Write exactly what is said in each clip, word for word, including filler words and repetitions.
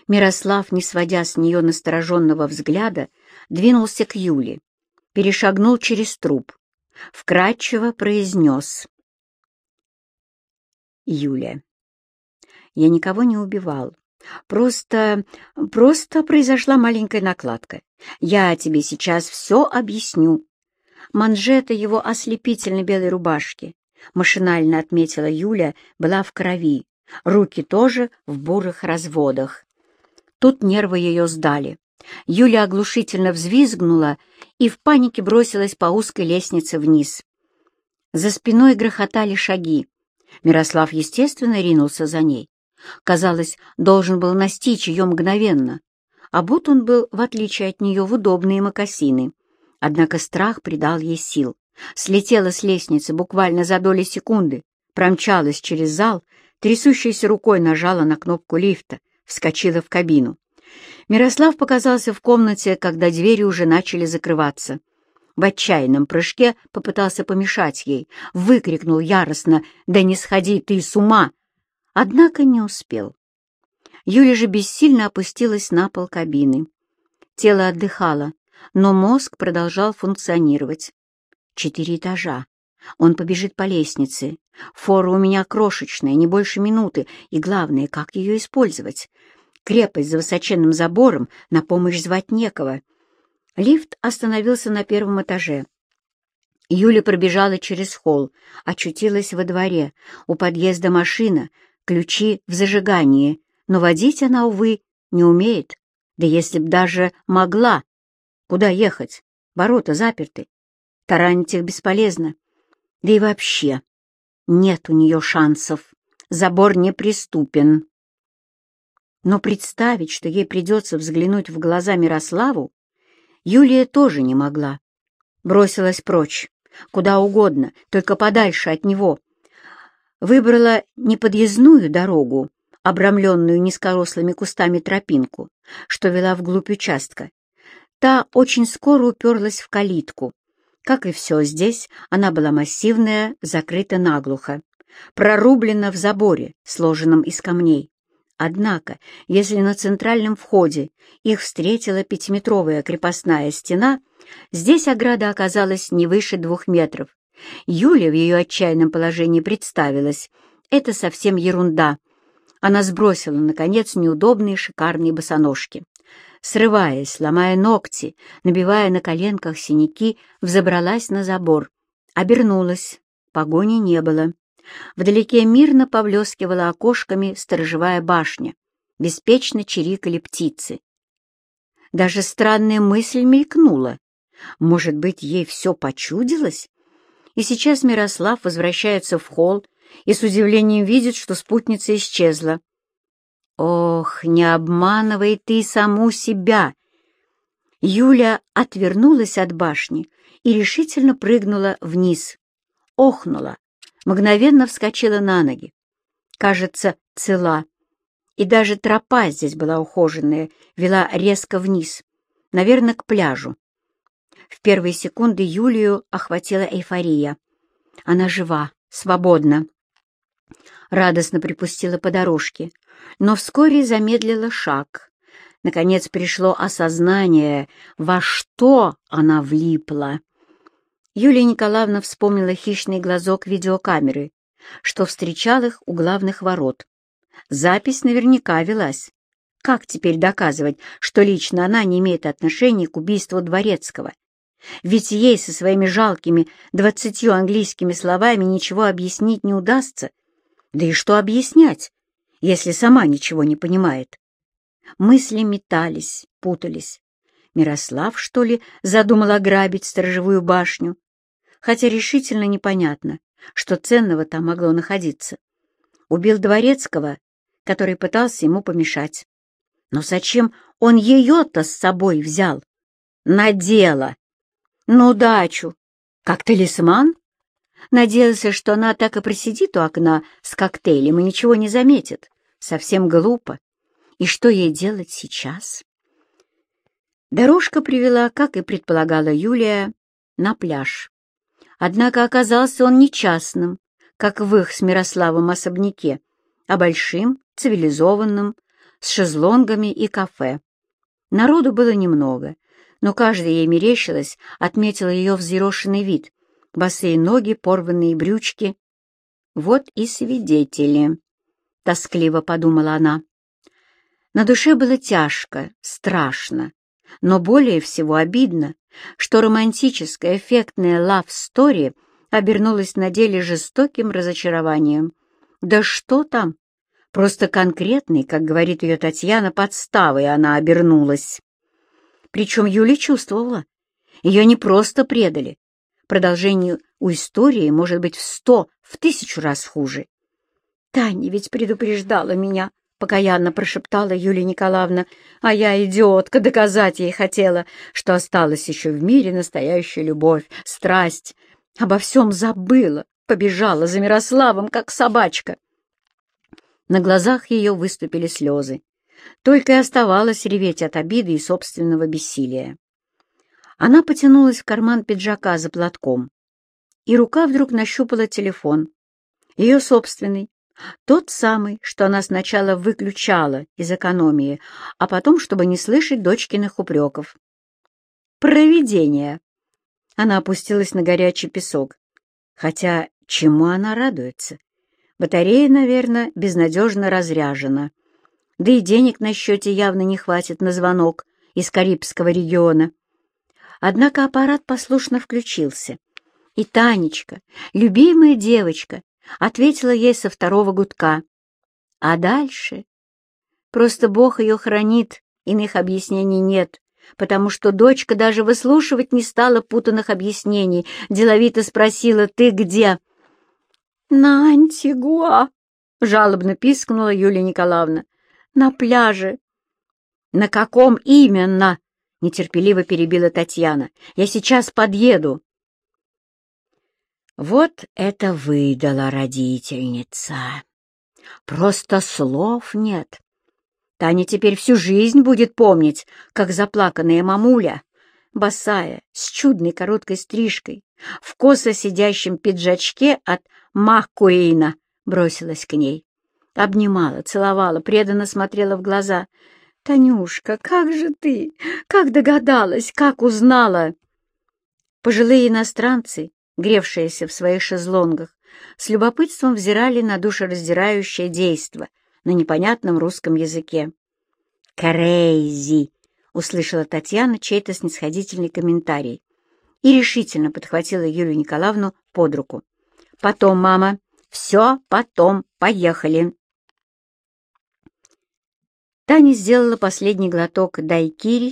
Мирослав, не сводя с нее настороженного взгляда, двинулся к Юле, перешагнул через труп, вкратчиво произнес: «Юля, я никого не убивал. Просто... просто произошла маленькая накладка. Я тебе сейчас все объясню». Манжета его ослепительно белой рубашки, машинально отметила Юля, была в крови, руки тоже в бурых разводах. Тут нервы ее сдали. Юля оглушительно взвизгнула и в панике бросилась по узкой лестнице вниз. За спиной грохотали шаги. Мирослав, естественно, ринулся за ней. Казалось, должен был настичь ее мгновенно. Обут он был, в отличие от нее, в удобные мокасины. Однако страх придал ей сил. Слетела с лестницы буквально за доли секунды, промчалась через зал, трясущейся рукой нажала на кнопку лифта, вскочила в кабину. Мирослав показался в комнате, когда двери уже начали закрываться. В отчаянном прыжке попытался помешать ей, выкрикнул яростно: «Да не сходи ты с ума!» Однако не успел. Юля же бессильно опустилась на пол кабины. Тело отдыхало, но мозг продолжал функционировать. Четыре этажа. Он побежит по лестнице. Фора у меня крошечная, не больше минуты, и главное, как ее использовать. Крепость за высоченным забором, на помощь звать некого. Лифт остановился на первом этаже. Юля пробежала через холл, очутилась во дворе. У подъезда машина, ключи в зажигании, но водить она, увы, не умеет. Да если б даже могла. Куда ехать? Ворота заперты. Таранить их бесполезно. Да и вообще, нет у нее шансов. Забор неприступен. Но представить, что ей придется взглянуть в глаза Мирославу, Юлия тоже не могла. Бросилась прочь, куда угодно, только подальше от него. Выбрала неподъездную дорогу, обрамленную низкорослыми кустами тропинку, что вела вглубь участка. Та очень скоро уперлась в калитку. Как и все здесь, она была массивная, закрыта наглухо, прорублена в заборе, сложенном из камней. Однако, если на центральном входе их встретила пятиметровая крепостная стена, здесь ограда оказалась не выше двух метров. Юля в ее отчаянном положении представилась: это совсем ерунда. Она сбросила, наконец, неудобные шикарные босоножки. Срываясь, ломая ногти, набивая на коленках синяки, взобралась на забор. Обернулась. Погони не было. Вдалеке мирно повлескивала окошками сторожевая башня. Беспечно чирикали птицы. Даже странная мысль мелькнула. Может быть, ей все почудилось? И сейчас Мирослав возвращается в холл и с удивлением видит, что спутница исчезла. Ох, не обманывай ты саму себя! Юля отвернулась от башни и решительно прыгнула вниз. Охнула, мгновенно вскочила на ноги. Кажется, цела. И даже тропа здесь была ухоженная, вела резко вниз, наверное, к пляжу. В первые секунды Юлию охватила эйфория. Она жива, свободна. Радостно припустила по дорожке, но вскоре замедлила шаг. Наконец пришло осознание, во что она влипла. Юлия Николаевна вспомнила хищный глазок видеокамеры, что встречал их у главных ворот. Запись наверняка велась. Как теперь доказывать, что лично она не имеет отношения к убийству Дворецкого? Ведь ей со своими жалкими двадцатью английскими словами ничего объяснить не удастся. Да и что объяснять, если сама ничего не понимает? Мысли метались, путались. Мирослав, что ли, задумал ограбить сторожевую башню? Хотя решительно непонятно, что ценного там могло находиться. Убил Дворецкого, который пытался ему помешать. Но зачем он ее-то с собой взял? На дело! На удачу! Как талисман? Надеялся, что она так и просидит у окна с коктейлем и ничего не заметит. Совсем глупо. И что ей делать сейчас? Дорожка привела, как и предполагала Юлия, на пляж. Однако оказался он не частным, как в их с Мирославом особняке, а большим, цивилизованным, с шезлонгами и кафе. Народу было немного, но каждый ей мерещилось, отметила ее взъерошенный вид, босые ноги, порванные брючки. «Вот и свидетели», — тоскливо подумала она. На душе было тяжко, страшно, но более всего обидно, что романтическая, эффектная лав-стори обернулась на деле жестоким разочарованием. Да что там? Просто конкретной, как говорит ее Татьяна, подставой она обернулась. Причем Юля чувствовала, ее не просто предали. Продолжение у истории может быть в сто, в тысячу раз хуже. «Таня ведь предупреждала меня», — покаянно прошептала Юлия Николаевна, «а я, идиотка, доказать ей хотела, что осталась еще в мире настоящая любовь, страсть. Обо всем забыла, побежала за Мирославом, как собачка». На глазах ее выступили слезы. Только и оставалось реветь от обиды и собственного бессилия. Она потянулась в карман пиджака за платком, и рука вдруг нащупала телефон. Ее собственный, тот самый, что она сначала выключала из экономии, а потом, чтобы не слышать дочкиных упреков. Провидение! Она опустилась на горячий песок. Хотя чему она радуется? Батарея, наверное, безнадежно разряжена. Да и денег на счете явно не хватит на звонок из Карибского региона. Однако аппарат послушно включился, и Танечка, любимая девочка, ответила ей со второго гудка. А дальше? Просто Бог ее хранит, иных объяснений нет, потому что дочка даже выслушивать не стала путанных объяснений, деловито спросила: «Ты где?» «На Антигуа», — жалобно пискнула Юлия Николаевна. «На пляже». «На каком именно?» — нетерпеливо перебила Татьяна. «Я сейчас подъеду». Вот это выдала родительница. Просто слов нет. Таня теперь всю жизнь будет помнить, как заплаканная мамуля, босая, с чудной короткой стрижкой, в косо сидящем пиджачке от Маккуэйна, бросилась к ней. Обнимала, целовала, преданно смотрела в глаза. «Танюшка, как же ты? Как догадалась? Как узнала?» Пожилые иностранцы, гревшиеся в своих шезлонгах, с любопытством взирали на душераздирающее действо на непонятном русском языке. «Крейзи!» — услышала Татьяна чей-то снисходительный комментарий и решительно подхватила Юлию Николаевну под руку. «Потом, мама, все потом, поехали!» Таня сделала последний глоток дайкири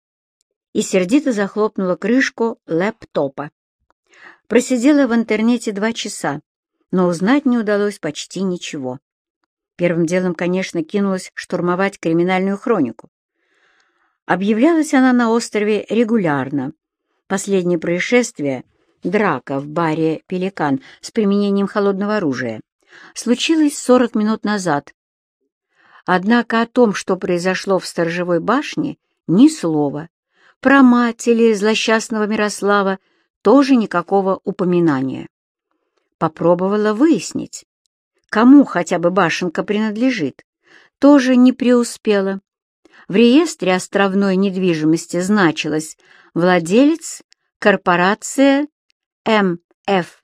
и сердито захлопнула крышку лэптопа. Просидела в интернете два часа, но узнать не удалось почти ничего. Первым делом, конечно, кинулась штурмовать криминальную хронику. Объявлялась она на острове регулярно. Последнее происшествие, драка в баре «Пеликан» с применением холодного оружия, случилось сорок минут назад. Однако о том, что произошло в сторожевой башне, ни слова. Про мать или злосчастного Мирослава тоже никакого упоминания. Попробовала выяснить, кому хотя бы башенка принадлежит, тоже не преуспела. В реестре островной недвижимости значилось владелец корпорация эм эф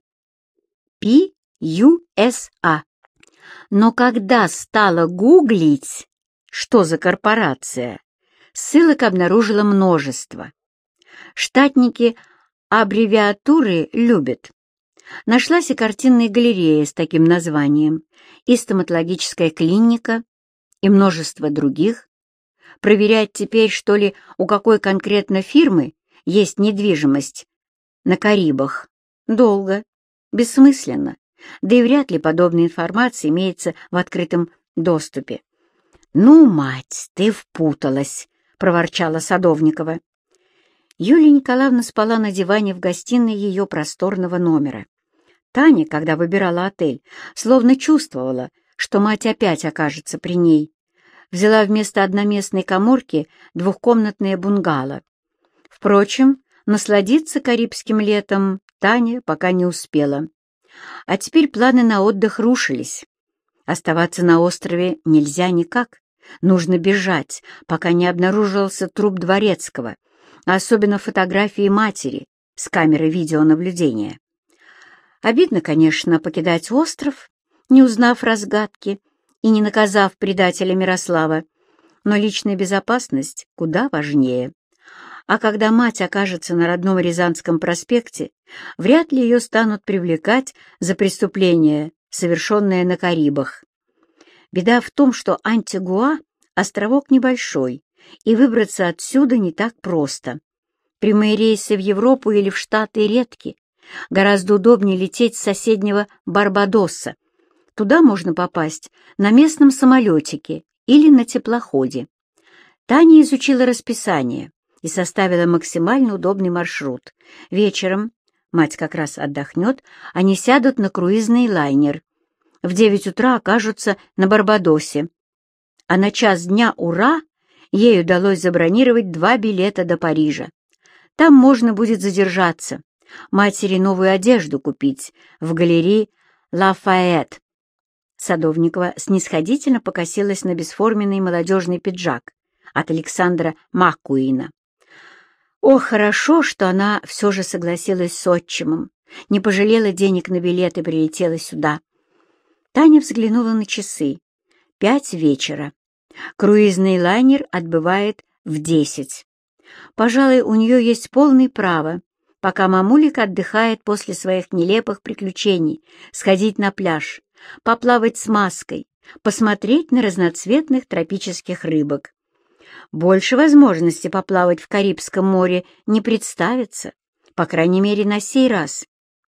пи ю эс а. Но когда стала гуглить, что за корпорация, ссылок обнаружила множество. Штатники аббревиатуры любят. Нашлась и картинная галерея с таким названием, и стоматологическая клиника, и множество других. Проверять теперь, что ли, у какой конкретно фирмы есть недвижимость на Карибах, долго, бессмысленно, да и вряд ли подобная информация имеется в открытом доступе. «Ну, мать, ты впуталась», — проворчала Садовникова. Юлия Николаевна спала на диване в гостиной ее просторного номера. Таня, когда выбирала отель, словно чувствовала, что мать опять окажется при ней. Взяла вместо одноместной каморки двухкомнатное бунгало. Впрочем, насладиться карибским летом Таня пока не успела. А теперь планы на отдых рушились. Оставаться на острове нельзя никак, Нужно бежать, пока не обнаружился труп Дворецкого, особенно фотографии матери с камеры видеонаблюдения. Обидно, конечно, покидать остров, не узнав разгадки и не наказав предателя Мирослава, но личная безопасность куда важнее. А когда мать окажется на родном Рязанском проспекте, вряд ли ее станут привлекать за преступление, совершенное на Карибах. Беда в том, что Антигуа — островок небольшой, и выбраться отсюда не так просто. Прямые рейсы в Европу или в Штаты редки. Гораздо удобнее лететь с соседнего Барбадоса. Туда можно попасть на местном самолетике или на теплоходе. Таня изучила расписание и составила максимально удобный маршрут. Вечером, мать как раз отдохнет, они сядут на круизный лайнер. В девять утра окажутся на Барбадосе. А на час дня «Ура» ей удалось забронировать два билета до Парижа. Там можно будет задержаться, матери новую одежду купить в галерее Лафайет. Садовникова снисходительно покосилась на бесформенный молодежный пиджак от Александра Маккуина. О, хорошо, что она все же согласилась с отчимом, не пожалела денег на билет и прилетела сюда. Таня взглянула на часы. Пять вечера. Круизный лайнер отбывает в десять. Пожалуй, у нее есть полное право, пока мамулик отдыхает после своих нелепых приключений, сходить на пляж, поплавать с маской, посмотреть на разноцветных тропических рыбок. Больше возможности поплавать в Карибском море не представится, по крайней мере, на сей раз.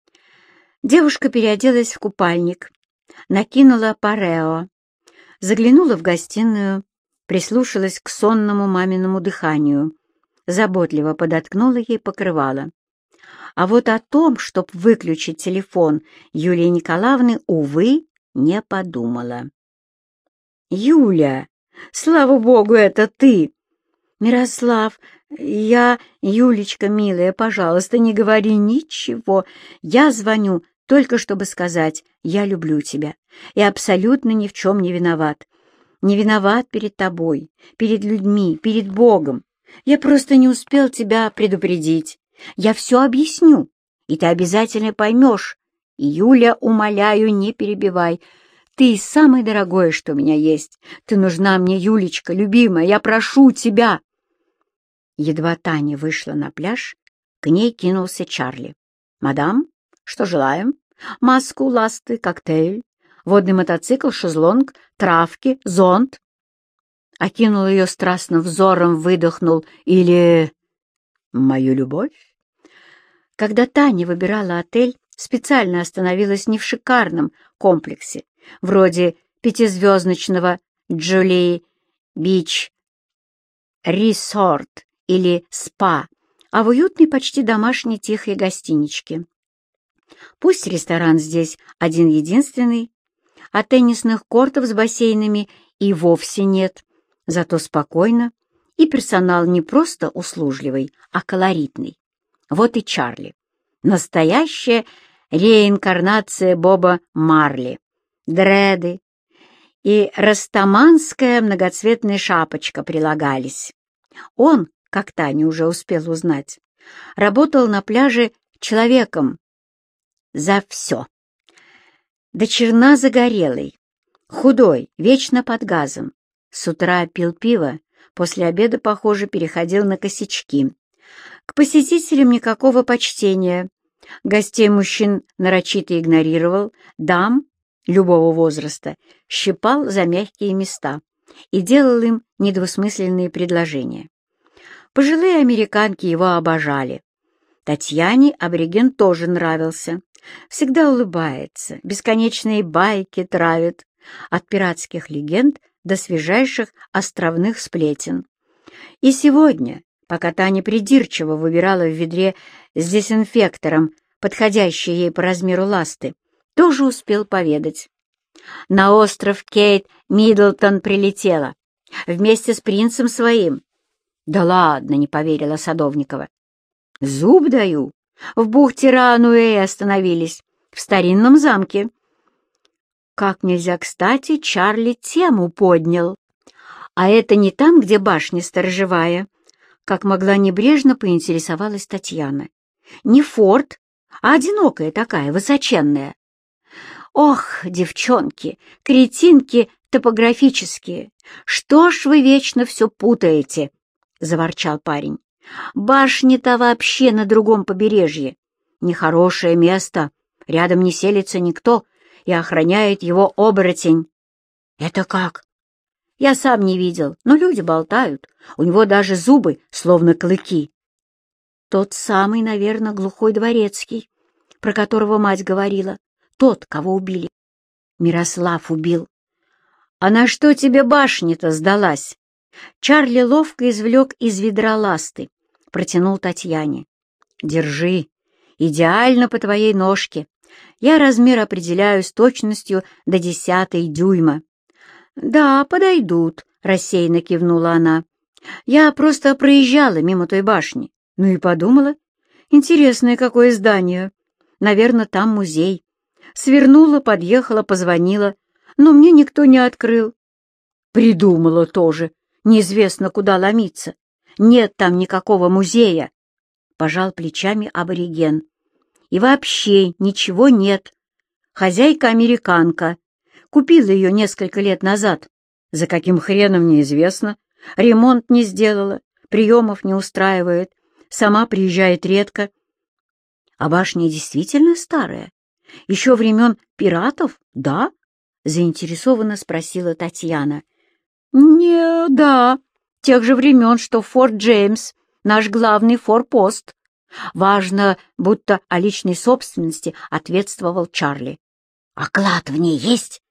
Девушка переоделась в купальник, накинула парео, заглянула в гостиную, прислушалась к сонному маминому дыханию, заботливо подоткнула ей покрывало. А вот о том, чтоб выключить телефон Юлии Николаевны, увы, не подумала. «Юля, слава богу, это ты!» «Мирослав, я... Юлечка, милая, пожалуйста, не говори ничего. Я звоню только чтобы сказать, я люблю тебя и абсолютно ни в чем не виноват. Не виноват перед тобой, перед людьми, перед Богом. Я просто не успел тебя предупредить. Я все объясню, и ты обязательно поймешь. Юля, умоляю, не перебивай. Ты самое дорогое, что у меня есть. Ты нужна мне, Юлечка, любимая, я прошу тебя». Едва Таня вышла на пляж, к ней кинулся Чарли. «Мадам, что желаем? Маску, ласты, коктейль, водный мотоцикл, шезлонг, травки, зонт». Окинул ее страстным взором, выдохнул. «Или мою любовь?» Когда Таня выбирала отель, специально остановилась не в шикарном комплексе, вроде пятизвездочного Джоли Бич Resort или спа, а в уютной, почти домашней тихой гостиничке. Пусть ресторан здесь один-единственный, а теннисных кортов с бассейнами и вовсе нет, зато спокойно, и персонал не просто услужливый, а колоритный. Вот и Чарли. Настоящая реинкарнация Боба Марли. Дреды и растаманская многоцветная шапочка прилагались. Он, как Таня уже успела узнать, работал на пляже человеком за все. До черна загорелый, худой, вечно под газом. С утра пил пиво, после обеда, похоже, переходил на косячки. К посетителям никакого почтения. Гостей мужчин нарочито игнорировал, дам любого возраста щипал за мягкие места и делал им недвусмысленные предложения. Пожилые американки его обожали. Татьяне абориген тоже нравился. Всегда улыбается, бесконечные байки травит, от пиратских легенд до свежайших островных сплетен. И сегодня, пока Таня придирчиво выбирала в ведре с дезинфектором подходящие ей по размеру ласты, тоже успел поведать. На остров Кейт Миддлтон прилетела, вместе с принцем своим. «Да ладно», — не поверила Садовникова. «Зуб даю. В бухте Рануэй остановились, в старинном замке». Как нельзя кстати, Чарли тему поднял. «А это не там, где башня сторожевая?» Как могла небрежно поинтересовалась Татьяна. «Не форт, а одинокая такая, высоченная». «Ох, девчонки, кретинки топографические, что ж вы вечно все путаете?» — заворчал парень. «Башня-то вообще на другом побережье. Нехорошее место, рядом не селится никто, и охраняет его оборотень». «Это как?» «Я сам не видел, но люди болтают. У него даже зубы, словно клыки». «Тот самый, наверное, глухой дворецкий, про которого мать говорила. Тот, кого убили. Мирослав убил». «А на что тебе башня-то сдалась?» Чарли ловко извлек из ведра ласты, протянул Татьяне. «Держи, идеально по твоей ножке. Я размер определяю с точностью до десятой дюйма». «Да, подойдут», — рассеянно кивнула она. «Я просто проезжала мимо той башни. Ну и подумала, интересное какое здание. Наверное, там музей. Свернула, подъехала, позвонила, но мне никто не открыл. Придумала тоже. Неизвестно, куда ломиться. Нет там никакого музея», — пожал плечами абориген. «И вообще ничего нет. Хозяйка американка. Купила ее несколько лет назад. За каким хреном, неизвестно. Ремонт не сделала, приемов не устраивает. Сама приезжает редко». «А башня действительно старая? Еще времен пиратов, да?» — заинтересованно спросила Татьяна. «Не, да, тех же времен, что Форт Джеймс, наш главный форпост. Важно, будто о личной собственности ответствовал Чарли. А клад в ней есть?»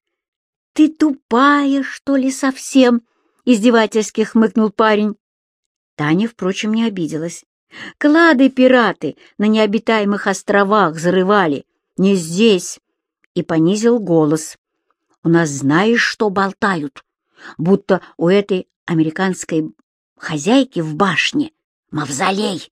«Ты тупая, что ли, совсем?» — издевательски хмыкнул парень. Таня, впрочем, не обиделась. «Клады пираты на необитаемых островах зарывали, не здесь!» И понизил голос. «У нас знаешь, что болтают? Будто у этой американской хозяйки в башне мавзолей».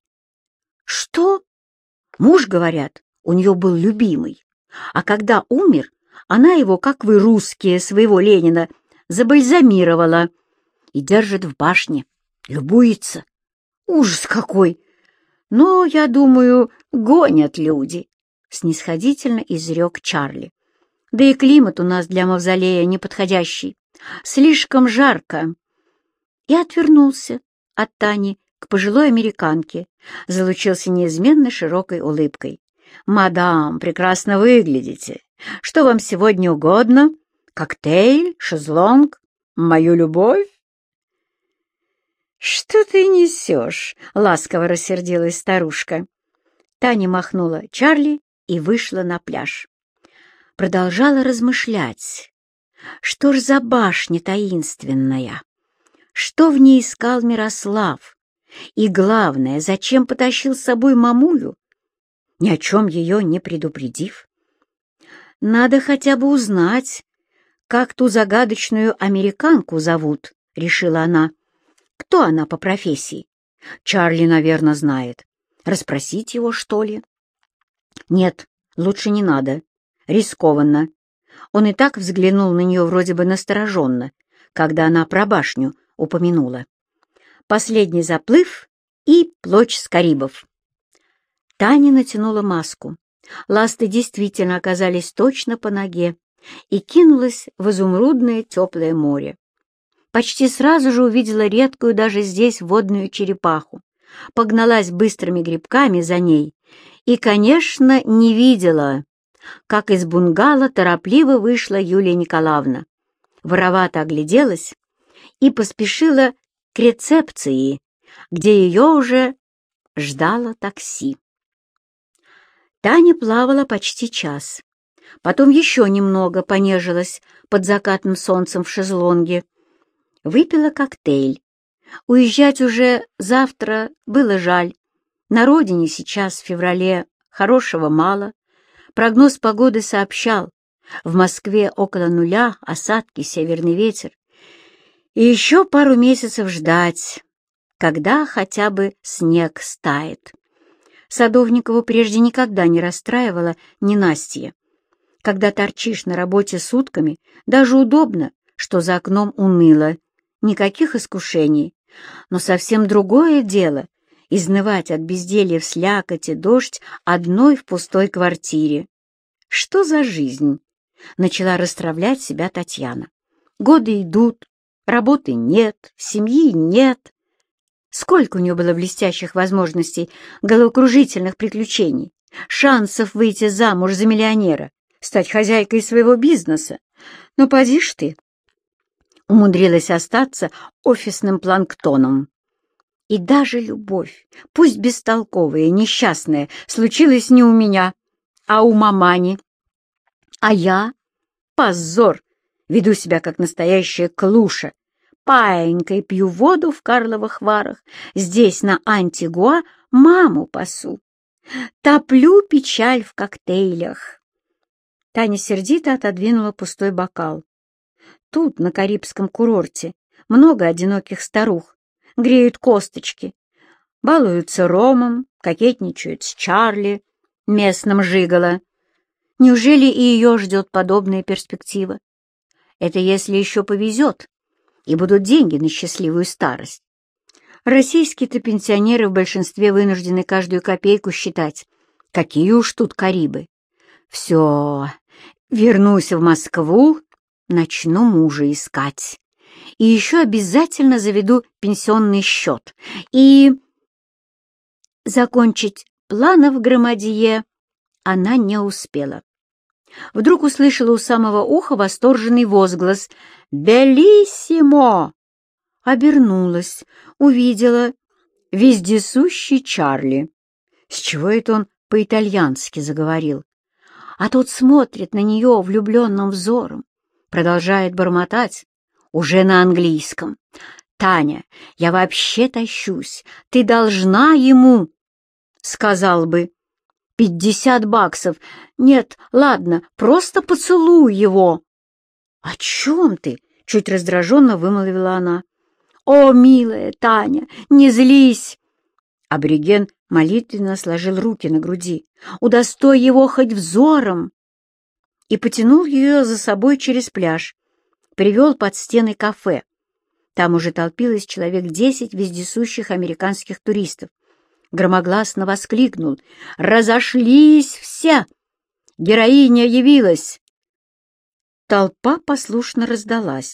«Что?» «Муж, говорят, у нее был любимый, а когда умер, она его, как вы, русские, своего Ленина, забальзамировала и держит в башне, любуется. Ужас какой! Но, я думаю, гонят люди», — снисходительно изрек Чарли. «Да и климат у нас для мавзолея неподходящий. Слишком жарко». И отвернулся от Тани к пожилой американке, залучился неизменно широкой улыбкой. «Мадам, прекрасно выглядите. Что вам сегодня угодно? Коктейль, шезлонг, мою любовь?» «Что ты несешь?» — ласково рассердилась старушка. Таня махнула Чарли и вышла на пляж. Продолжала размышлять. Что ж за башня таинственная? Что в ней искал Мирослав? И главное, зачем потащил с собой мамулю, ни о чем ее не предупредив? Надо хотя бы узнать, как ту загадочную американку зовут, решила она. Кто она по профессии? Чарли, наверное, знает. Расспросить его, что ли? Нет, лучше не надо. Рискованно. Он и так взглянул на нее вроде бы настороженно, когда она про башню упомянула. Последний заплыв и плоть с Карибов. Таня натянула маску. Ласты действительно оказались точно по ноге и кинулась в изумрудное теплое море. Почти сразу же увидела редкую даже здесь водную черепаху, погналась быстрыми грибками за ней и, конечно, не видела, как из бунгало торопливо вышла Юлия Николаевна, воровато огляделась и поспешила к рецепции, где ее уже ждало такси. Таня плавала почти час, потом еще немного понежилась под закатным солнцем в шезлонге, выпила коктейль. Уезжать уже завтра было жаль. На родине сейчас, в феврале, хорошего мало. Прогноз погоды сообщал: в Москве около нуля, осадки, северный ветер. И еще пару месяцев ждать, когда хотя бы снег стает. Садовникову прежде никогда не расстраивала ненастье. Когда торчишь на работе сутками, даже удобно, что за окном уныло. никаких искушений. Но совсем другое дело — изнывать от безделья в слякоть и дождь одной в пустой квартире. Что за жизнь? Начала расстравлять себя Татьяна. Годы идут, работы нет, семьи нет. Сколько у нее было блестящих возможностей, головокружительных приключений, шансов выйти замуж за миллионера, стать хозяйкой своего бизнеса. Но поди ж ты, умудрилась остаться офисным планктоном. И даже любовь, пусть бестолковая и несчастная, случилась не у меня, а у мамани. А я, позор, веду себя как настоящая клуша, паенькой пью воду в Карловых Варах, здесь, на Антигуа, маму пасу. Топлю печаль в коктейлях. Таня сердито отодвинула пустой бокал. Тут, на Карибском курорте, много одиноких старух, греют косточки, балуются ромом, кокетничают с Чарли, местным жиголо. Неужели и ее ждет подобная перспектива? Это если еще повезет, и будут деньги на счастливую старость. Российские-то пенсионеры в большинстве вынуждены каждую копейку считать. Какие уж тут Карибы. Все, вернусь в Москву, начну мужа искать. И еще обязательно заведу пенсионный счет. И закончить планы в громадье она не успела. Вдруг услышала у самого уха восторженный возглас «Белиссимо!». Обернулась, увидела вездесущий Чарли. С чего это он по-итальянски заговорил? А тот смотрит на нее влюбленным взором, продолжает бормотать, уже на английском. «Таня, я вообще тащусь, ты должна ему!» Сказал бы. «Пятьдесят баксов! Нет, ладно, просто поцелуй его!» «О чем ты?» — чуть раздраженно вымолвила она. «О, милая Таня, не злись!» Абориген молитвенно сложил руки на груди. «Удостой его хоть взором!» И потянул ее за собой через пляж, привел под стены кафе. Там уже толпилось человек десять вездесущих американских туристов. Громогласно воскликнул: «Разошлись все! Героиня явилась!» Толпа послушно раздалась.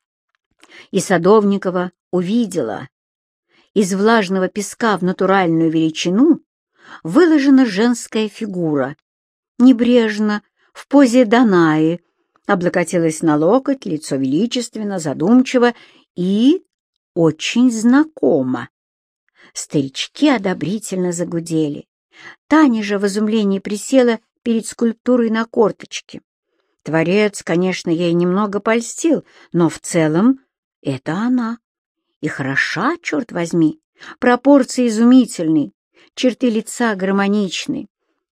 И Садовникова увидела. Из влажного песка в натуральную величину выложена женская фигура. Небрежно, в позе Данаи, облокотилась на локоть, лицо величественно, задумчиво и очень знакомо. Старички одобрительно загудели. Таня же в изумлении присела перед скульптурой на корточке. Творец, конечно, ей немного польстил, но в целом это она. И хороша, черт возьми, пропорции изумительные, черты лица гармоничны.